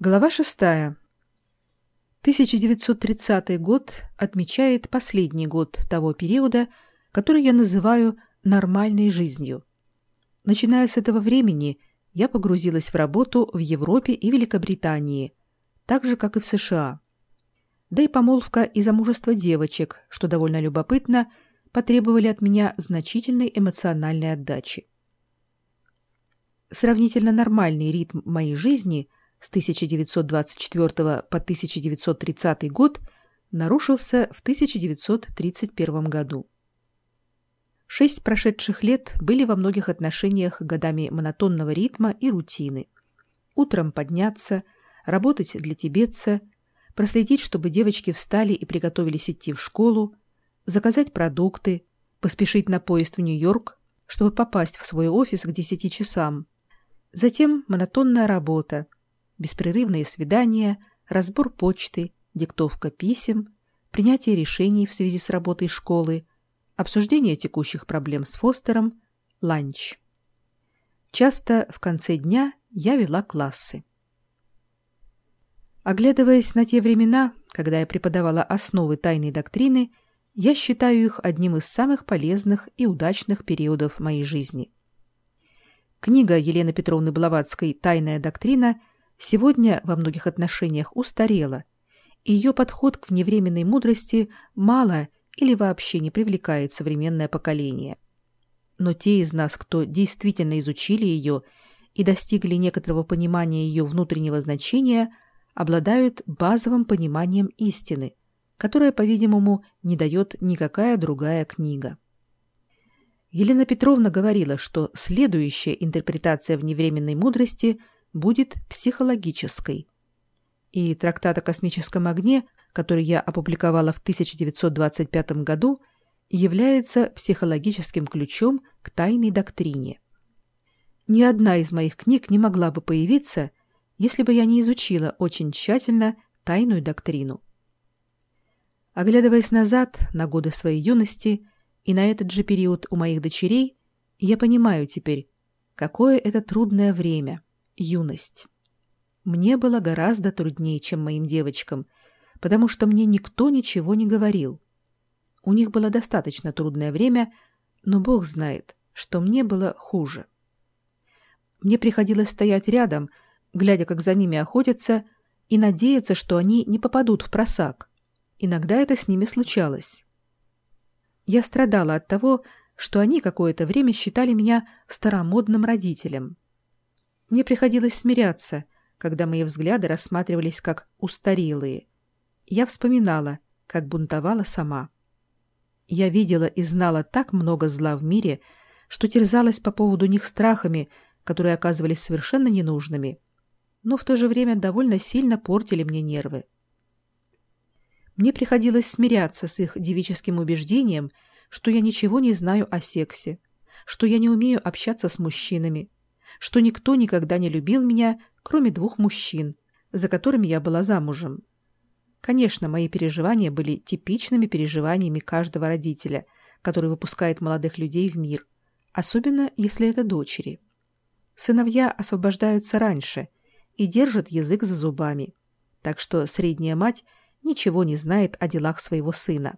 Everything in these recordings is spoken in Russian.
Глава 6. 1930 год отмечает последний год того периода, который я называю нормальной жизнью. Начиная с этого времени, я погрузилась в работу в Европе и Великобритании, так же, как и в США. Да и помолвка и замужество девочек, что довольно любопытно, потребовали от меня значительной эмоциональной отдачи. Сравнительно нормальный ритм моей жизни с 1924 по 1930 год нарушился в 1931 году. 6 прошедших лет были во многих отношениях годами монотонного ритма и рутины. Утром подняться, работать для тибетца, проследить, чтобы девочки встали и приготовились идти в школу, заказать продукты, поспешить на поезд в Нью-Йорк, чтобы попасть в свой офис к 10 часам. Затем монотонная работа, беспрерывные свидания, разбор почты, диктовка писем, принятие решений в связи с работой школы, обсуждение текущих проблем с Фостером, ланч. Часто в конце дня я вела классы. Оглядываясь на те времена, когда я преподавала основы тайной доктрины, я считаю их одним из самых полезных и удачных периодов моей жизни. Книга Елены Петровны Блаватской «Тайная доктрина» сегодня во многих отношениях устарела, и ее подход к вневременной мудрости мало или вообще не привлекает современное поколение. Но те из нас, кто действительно изучили ее и достигли некоторого понимания ее внутреннего значения, обладают базовым пониманием истины, которое, по-видимому, не дает никакая другая книга. Елена Петровна говорила, что следующая интерпретация вневременной мудрости будет психологической. И трактат о космическом огне, который я опубликовала в 1925 году, является психологическим ключом к тайной доктрине. Ни одна из моих книг не могла бы появиться, если бы я не изучила очень тщательно тайную доктрину. Оглядываясь назад на годы своей юности и на этот же период у моих дочерей, я понимаю теперь, какое это трудное время — юность. Мне было гораздо труднее, чем моим девочкам, потому что мне никто ничего не говорил. У них было достаточно трудное время, но Бог знает, что мне было хуже. Мне приходилось стоять рядом, глядя, как за ними охотятся, и надеяться, что они не попадут в просак. Иногда это с ними случалось. Я страдала от того, что они какое-то время считали меня старомодным родителем. Мне приходилось смиряться, когда мои взгляды рассматривались как устарелые. Я вспоминала, как бунтовала сама. Я видела и знала так много зла в мире, что терзалась по поводу них страхами, которые оказывались совершенно ненужными, но в то же время довольно сильно портили мне нервы. Мне приходилось смиряться с их девическим убеждением, что я ничего не знаю о сексе, что я не умею общаться с мужчинами, что никто никогда не любил меня, кроме 2 мужчин, за которыми я была замужем. Конечно, мои переживания были типичными переживаниями каждого родителя, который выпускает молодых людей в мир, особенно если это дочери. Сыновья освобождаются раньше и держат язык за зубами, так что средняя мать ничего не знает о делах своего сына.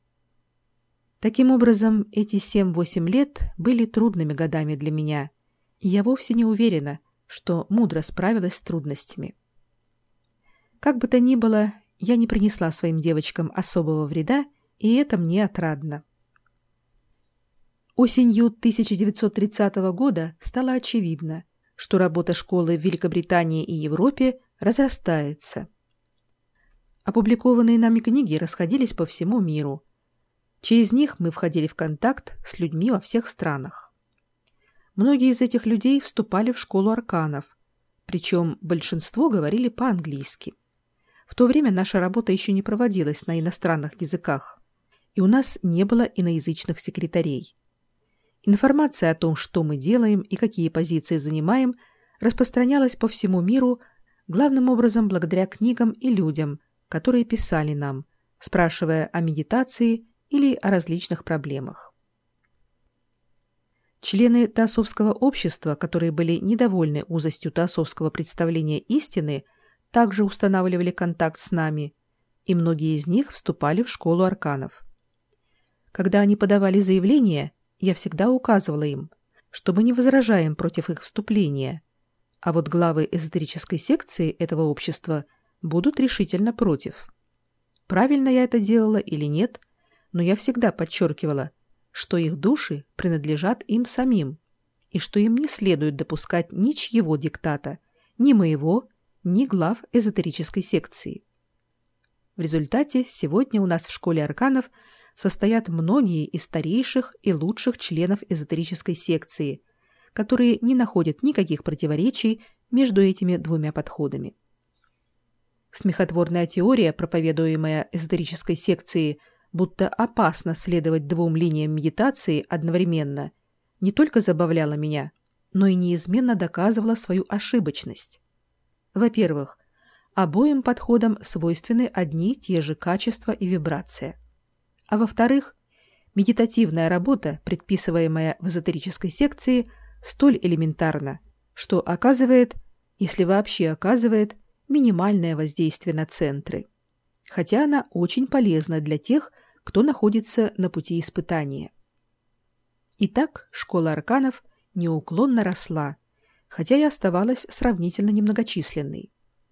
Таким образом, эти 7-8 лет были трудными годами для меня, и я вовсе не уверена, что мудро справилась с трудностями. Как бы то ни было, я не принесла своим девочкам особого вреда, и это мне отрадно. Осенью 1930 года стало очевидно, что работа школы в Великобритании и Европе разрастается. Опубликованные нами книги расходились по всему миру. Через них мы входили в контакт с людьми во всех странах. Многие из этих людей вступали в школу арканов, причем большинство говорили по-английски. В то время наша работа еще не проводилась на иностранных языках, и у нас не было иноязычных секретарей. Информация о том, что мы делаем и какие позиции занимаем, распространялась по всему миру, главным образом благодаря книгам и людям, которые писали нам, спрашивая о медитации или о различных проблемах. Члены Теософского общества, которые были недовольны узостью теософского представления истины, также устанавливали контакт с нами, и многие из них вступали в школу арканов. Когда они подавали заявление, я всегда указывала им, что мы не возражаем против их вступления, а вот главы эзотерической секции этого общества будут решительно против. Правильно я это делала или нет, но я всегда подчеркивала, что их души принадлежат им самим, и что им не следует допускать ничьего диктата, ни моего, ни глав эзотерической секции. В результате сегодня у нас в школе арканов состоят многие из старейших и лучших членов эзотерической секции, которые не находят никаких противоречий между этими двумя подходами. Смехотворная теория, проповедуемая эзотерической секцией, будто опасно следовать двум линиям медитации одновременно, не только забавляла меня, но и неизменно доказывала свою ошибочность. Во-первых, обоим подходам свойственны одни и те же качества и вибрация. А во-вторых, медитативная работа, предписываемая в эзотерической секции, столь элементарна, что оказывает, если вообще оказывает, минимальное воздействие на центры, хотя она очень полезна для тех, кто находится на пути испытания. Итак, школа арканов неуклонно росла, хотя и оставалась сравнительно немногочисленной.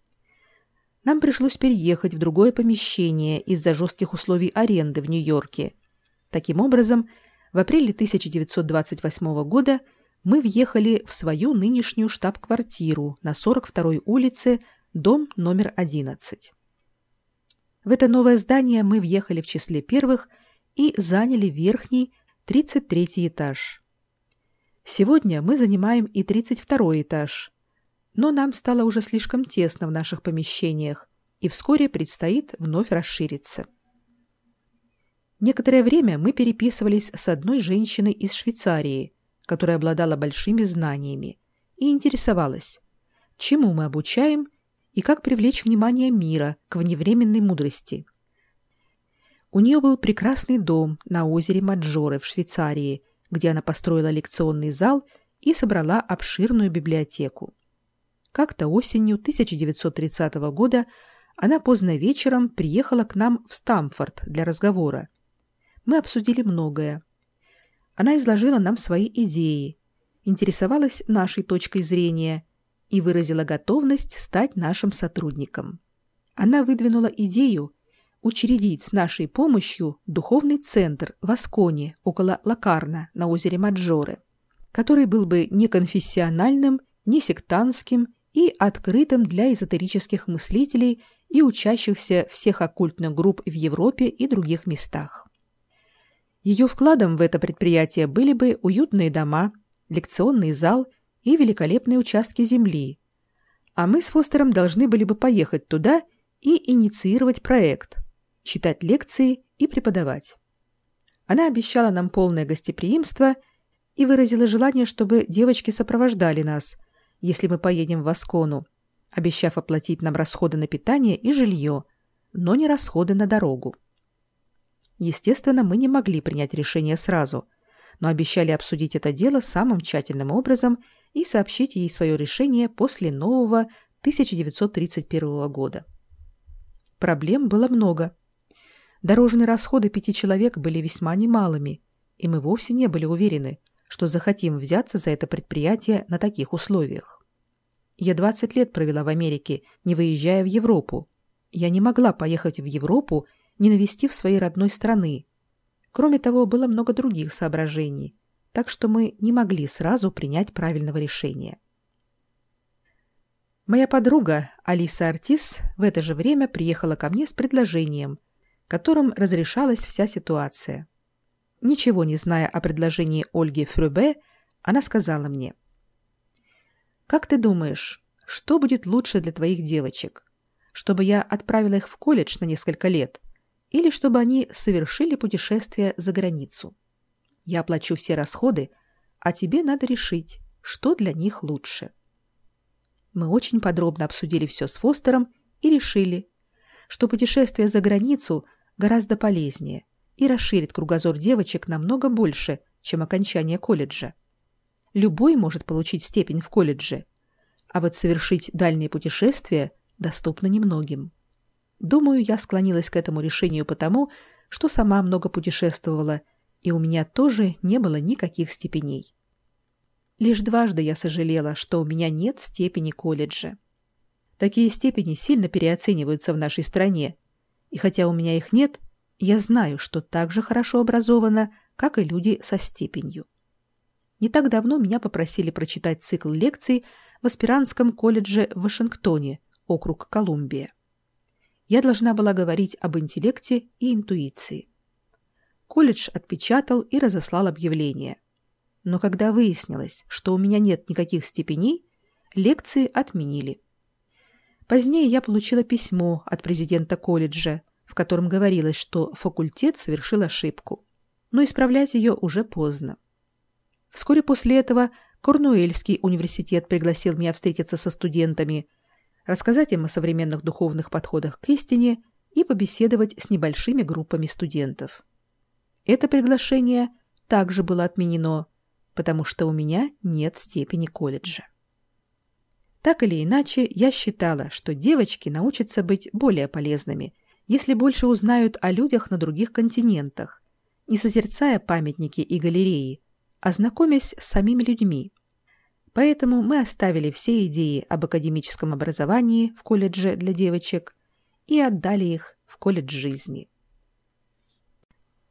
Нам пришлось переехать в другое помещение из-за жестких условий аренды в Нью-Йорке. Таким образом, в апреле 1928 года мы въехали в свою нынешнюю штаб-квартиру на 42-й улице, дом номер 11. В это новое здание мы въехали в числе первых и заняли верхний, 33-й этаж. Сегодня мы занимаем и 32-й этаж, но нам стало уже слишком тесно в наших помещениях, и вскоре предстоит вновь расшириться. Некоторое время мы переписывались с одной женщиной из Швейцарии, которая обладала большими знаниями, и интересовалась, чему мы обучаем и как привлечь внимание мира к вневременной мудрости. У нее был прекрасный дом на озере Маджоре в Швейцарии, где она построила лекционный зал и собрала обширную библиотеку. Как-то осенью 1930 года она поздно вечером приехала к нам в Стамфорд для разговора. Мы обсудили многое. Она изложила нам свои идеи, интересовалась нашей точкой зрения и выразила готовность стать нашим сотрудником. Она выдвинула идею учредить с нашей помощью духовный центр в Асконе, около Локарно, на озере Маджоре, который был бы не конфессиональным, не сектантским и открытым для эзотерических мыслителей и учащихся всех оккультных групп в Европе и других местах. Ее вкладом в это предприятие были бы уютные дома, лекционный зал и великолепные участки земли, а мы с Фостером должны были бы поехать туда и инициировать проект, читать лекции и преподавать. Она обещала нам полное гостеприимство и выразила желание, чтобы девочки сопровождали нас, если мы поедем в Аскону, обещав оплатить нам расходы на питание и жилье, но не расходы на дорогу. Естественно, мы не могли принять решение сразу, но обещали обсудить это дело самым тщательным образом и сообщить ей свое решение после нового 1931 года. Проблем было много. Дорожные расходы 5 человек были весьма немалыми, и мы вовсе не были уверены, что захотим взяться за это предприятие на таких условиях. Я 20 лет провела в Америке, не выезжая в Европу. Я не могла поехать в Европу, не навестив своей родной страны. Кроме того, было много других соображений, так что мы не могли сразу принять правильного решения. Моя подруга Алиса Ортис в это же время приехала ко мне с предложением, которым разрешалась вся ситуация. Ничего не зная о предложении Ольги Фрюбе, она сказала мне: «Как ты думаешь, что будет лучше для твоих девочек? Чтобы я отправила их в колледж на несколько лет или чтобы они совершили путешествие за границу? Я оплачу все расходы, а тебе надо решить, что для них лучше». Мы очень подробно обсудили все с Фостером и решили, что путешествие за границу гораздо полезнее и расширит кругозор девочек намного больше, чем окончание колледжа. Любой может получить степень в колледже, а вот совершить дальние путешествия доступно немногим. Думаю, я склонилась к этому решению потому, что сама много путешествовала, и у меня тоже не было никаких степеней. Лишь дважды я сожалела, что у меня нет степени колледжа. Такие степени сильно переоцениваются в нашей стране, и хотя у меня их нет, я знаю, что так же хорошо образована, как и люди со степенью. Не так давно меня попросили прочитать цикл лекций в аспирантском колледже в Вашингтоне, округ Колумбия. Я должна была говорить об интеллекте и интуиции. Колледж отпечатал и разослал объявление. Но когда выяснилось, что у меня нет никаких степеней, лекции отменили. Позднее я получила письмо от президента колледжа, в котором говорилось, что факультет совершил ошибку, но исправлять ее уже поздно. Вскоре после этого Корнуэльский университет пригласил меня встретиться со студентами, рассказать им о современных духовных подходах к истине и побеседовать с небольшими группами студентов. Это приглашение также было отменено, потому что у меня нет степени колледжа. Так или иначе, я считала, что девочки научатся быть более полезными, если больше узнают о людях на других континентах, не созерцая памятники и галереи, а знакомясь с самими людьми. Поэтому мы оставили все идеи об академическом образовании в колледже для девочек и отдали их в колледж жизни.